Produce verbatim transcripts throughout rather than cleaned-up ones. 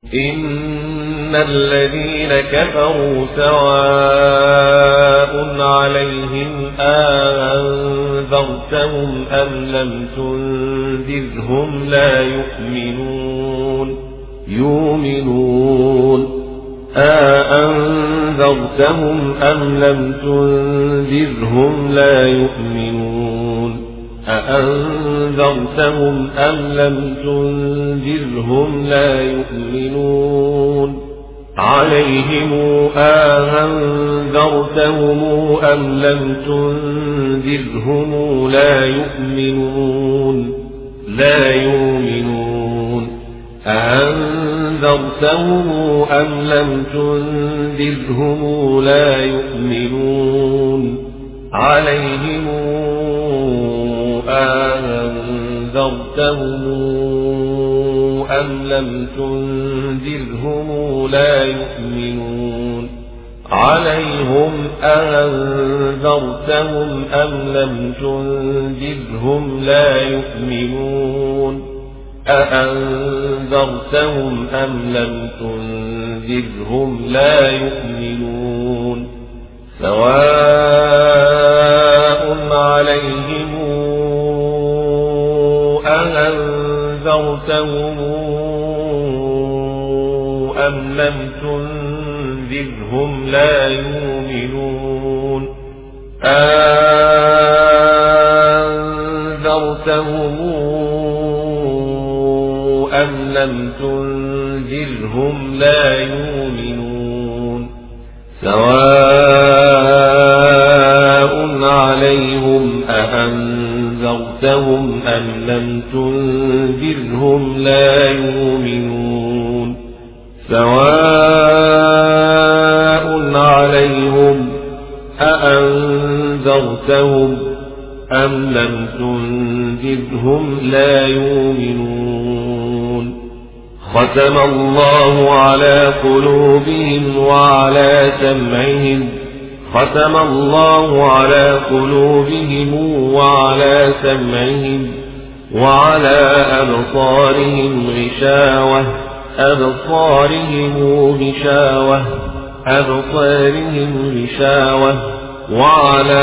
إن الذين كفروا سواء عليهم أنذرتهم أم لم تنذرهم لا يؤمنون يؤمنون أأنذرتهم أم لم تنذرهم لا يؤمنون أأنذرتهم أم لم تنذرهم لا يؤمنون عليهم أأنذرتهم أم لم تنذرهم لا يؤمنون لا يؤمنون أأنذرتهم أم لم تنذرهم لا يؤمنون عليهم أأنذرتهم أم لم تنذرهم لا يؤمنون عليهم أأنذرتهم أم لم تنذرهم لا يؤمنون أأنذرتهم أم لم تنذرهم لا يؤمنون سواء عليهم أأنذرتهم أم لم تنذرهم لا يؤمنون أأنذرتهم أم لم تنذرهم لا يؤمنون سواء عليهم أأنذرتهم أم لم تنذرهم لا يؤمنون سواء عليهم أأنذرتهم أم لم تنذرهم لا يؤمنون ختم الله على قلوبهم وعلى سمعهم ختم الله على قلوبهم وعلى سمعهم وعلى أبصارهم غشاوة أبصارهم غشاوة أبصارهم غشاوة وعلى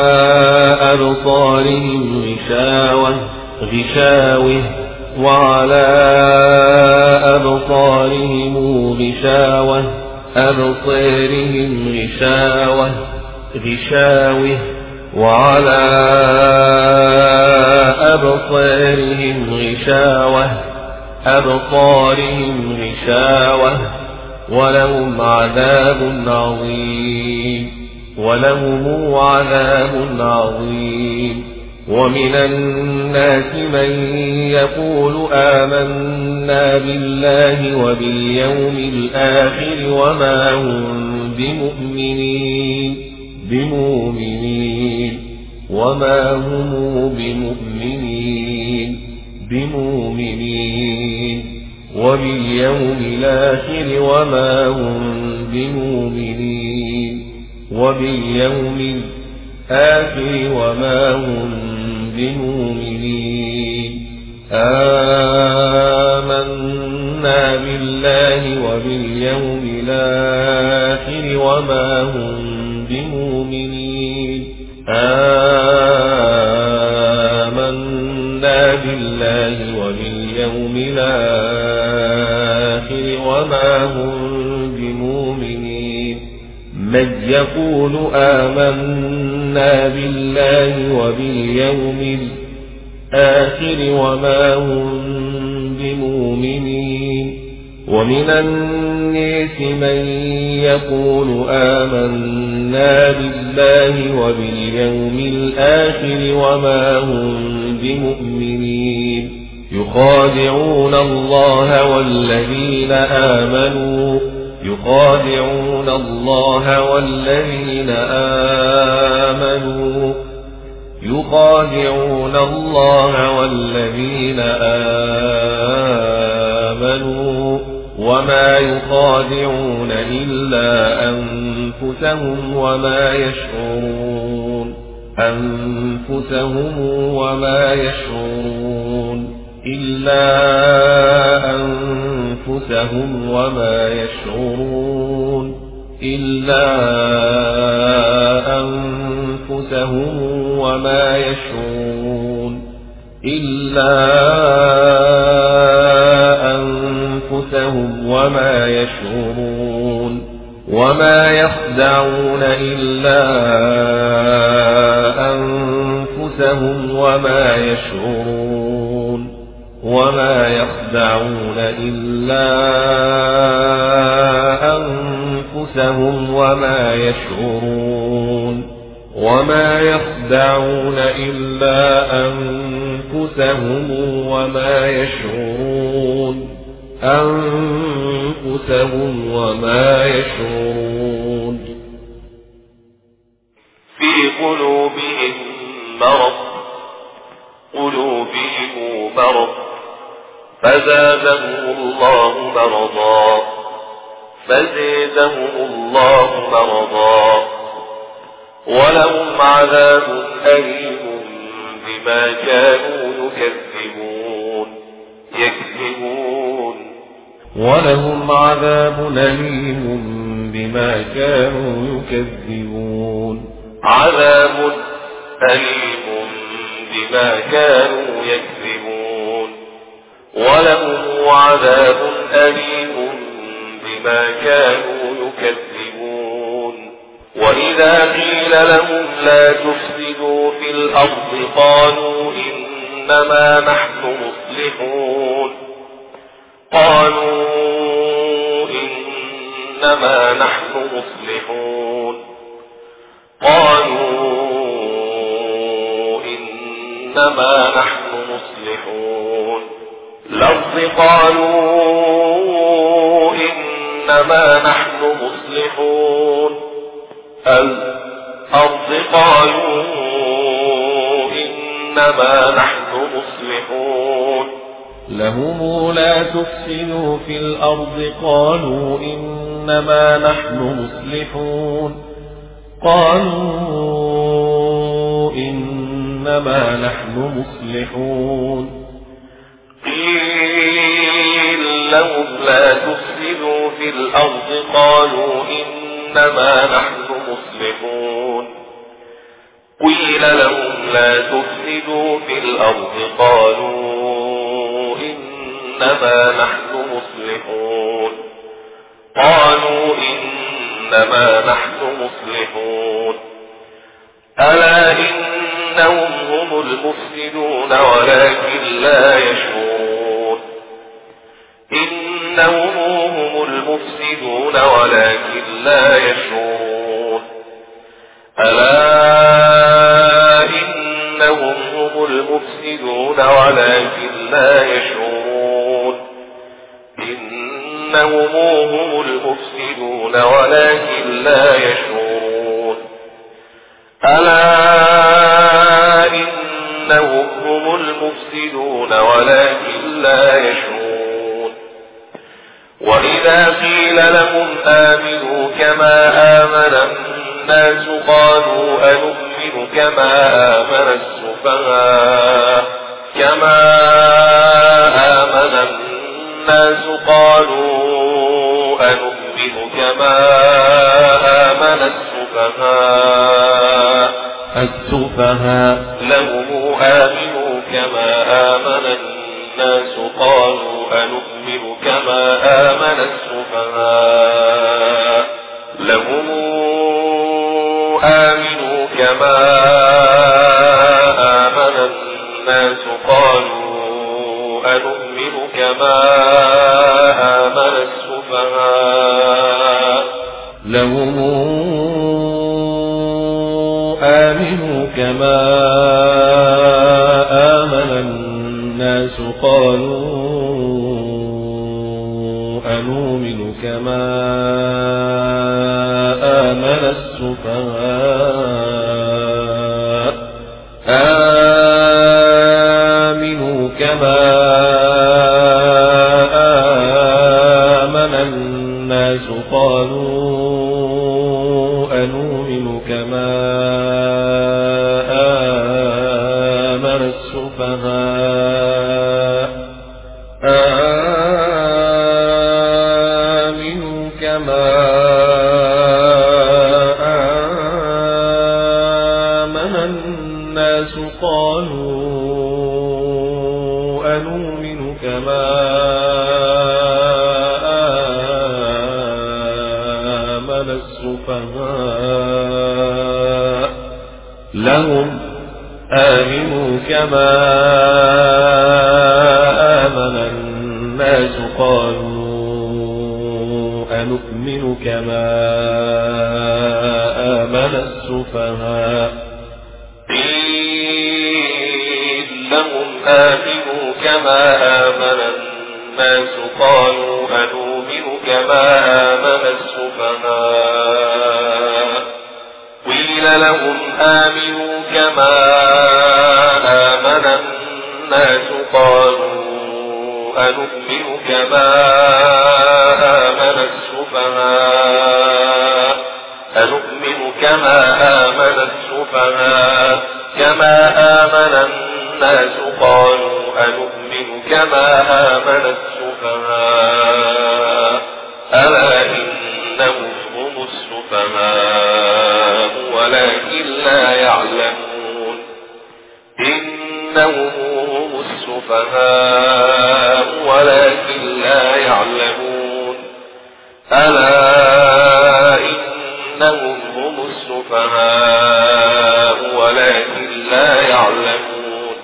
أبصارهم غشاوة غشاوة وعلى أبصارهم غشاوة أبصارهم غشاوة غشاوة وعلى أبصارهم غشاوة أبصارهم غشاوة ولهم عذاب عظيم ولهم عذاب عظيم ومن الناس من يقول آمنا بالله وباليوم الآخر وما هم بمؤمنين بمؤمنين وما هم بمؤمنين بمؤمنين وباليوم الآخر وما هم بمؤمنين وباليوم الآخر وما هم بمؤمنين آمنا بالله وباليوم الآخر وما هم بمؤمنين آمنا بالله وباليوم الآخر وما هم بمؤمنين من يقول آمنا بالله وباليوم الآخر وما هم بمؤمنين ومن الناس من يقول آمنا بالله وباليوم الآخر وما هم بمؤمنين يخادعون الله والذين آمنوا يخادعون الله والذين آمنوا يخادعون الله والذين آمنوا وما يخادعون إلا أنفسهم وما يشعرون أنفسهم وما يشعرون إلا أنفسهم وما يشعرون إلا أنفسهم وما يشعرون إلا أنفسهم وما يشعرون وما يخدعون إلا أنفسهم وما يشعرون وما يخدعون إلا أنفسهم وما يشعرون وما يخدعون إلا أنفسهم وما يشعرون أنفسهم وما يشعرون في قلوبهم مرض قلوبهم مرض فزادهم الله مرضا فزادهم الله مرضا ولهم عذاب أليم بما كانوا يكذبون يكذبون ولهم عذاب أليم بما كانوا يكذبون عذاب أليم بما كانوا يكذبون ولهم عذاب أليم بما كانوا يكذبون وإذا قيل لهم لا تفسدوا في الأرض قالوا إنما نحن مصلحون قالوا إنما نحن مصلحون قالوا إنما نحن مصلحون الأرض قالوا إنما نحن مصلحون الأرض قالوا إنما نحن مصلحون لهم لا تفسدوا في الأرض قالوا إنما نحن مصلحون قالوا إنما نحن مصلحون قيل لهم لا تفسدوا في الأرض قالوا إنما نحن مصلحون قيل لهم لا تفسدوا في الأرض قالوا إنما نحن مصلحون قالوا إنما نحن مصلحون ألا إنهم هم المفسدون ولكن لا يشعرون إنهم هم المفسدون ولكن لا يشعرون ألا إنهم هم المفسدون ولكن لا يشعرون إنهم هم المفسدون ولكن لا يشعرون ألا إنهم هم المفسدون ولكن لا يشعرون وإذا قيل لهم آمنوا كما آمن الناس قالوا أنؤمن كما آمن السفهاء كما آمن الناس قالوا أنؤمن كما آمن السفهاء السفهاء لهم آمنوا كما آمن الناس قالوا أنؤمن كما آمن السفهاء لهم آمنوا كما آمن الناس قالوا أنؤمن كما آمن السفهاء لهم آمنوا كما آمن الناس قالوا أنؤمن كما آمن السفهاء آمنوا كما آمن الناس قالوا أنؤمن كما آمن السفهاء كما آمن الناس قالوا أنؤمن كما آمن السفهاء لهم آمنوا كما آمن الناس قالوا أنؤمن كما آمن السفهاء قيل لهم آمنوا كما آمن الناس قالوا أنؤمن كما آمن السفهاء قيل لهم آمنوا كما آمن الناس قالوا أنؤمن كما آمن السفهاء أنؤمن كما آمن السفهاء كما آمن الناس قالوا أنؤمن كما آمن السفهاء ألا إنهم هم السفهاء ولكن لا يعلمون إنهم هم السفهاء ولكن لا يعلمون ألا إنهم هم السفهاء ولكن لا يعلمون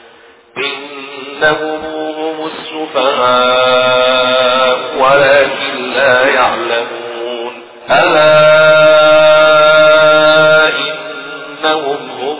إنهم هم السفهاء ولكن لا يعلمون ألا إنهم هم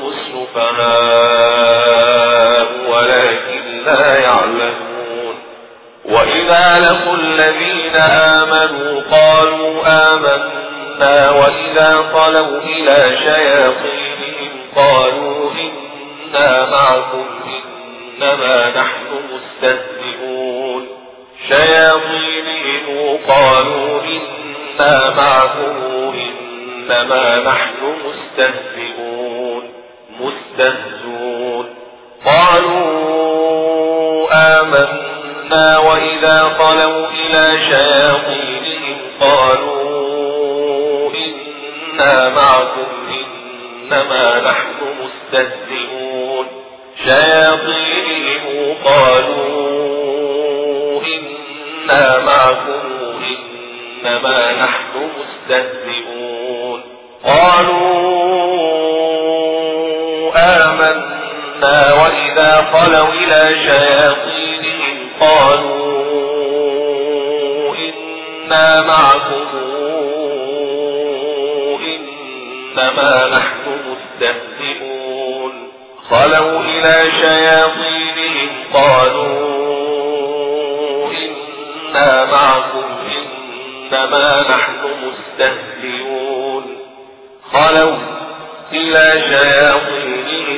السفهاء ولكن لا يعلمون وإذا لقوا الذين آمنوا قالوا آمنا وإذا خلوا إلى شياطينهم قالوا إنا معكم إنما نحن مستهزئون شياطينهم قالوا إنا معكم إنما نحن مستهزئون مستهزئون قالوا آمنا وإذا خلوا إلى شياطينهم قالوا إنا معكم إنما نحن مستهزئون شياطينهم قالوا إنا معكم إنما نحن مستهزئون قالوا آمنا وإذا خلوا إلى شياطينهم قالوا إنا معكم إنما نحن مستهزئون خلوا إلى شياطينهم قالوا إنا معكم إنما نحن مستهزئون خلوا إلى شياطينهم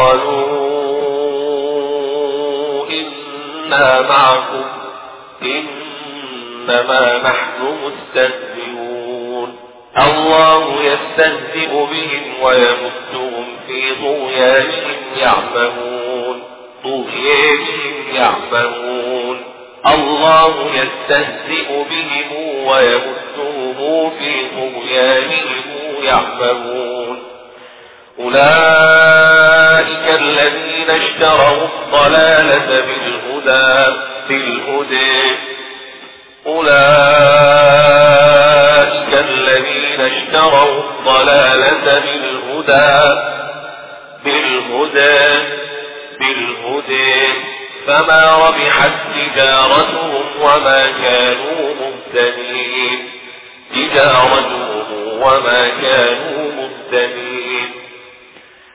قالوا إنا معكم إنما نحن مستهزئون الله يستهزئ بهم ويمدهم في طغيانهم يعمهون طغيانهم يعمهون الله يستهزئ بهم ويمدهم في طغيانهم يعمهون أولئك الذين اشتروا الضلالة بالهدى بالهدى أولئك الذين اشتروا الضلالة بالهدى بالهدى بالهدى فما ربحت تجارتهم وما كانوا مهتدين تجارتهم وما كانوا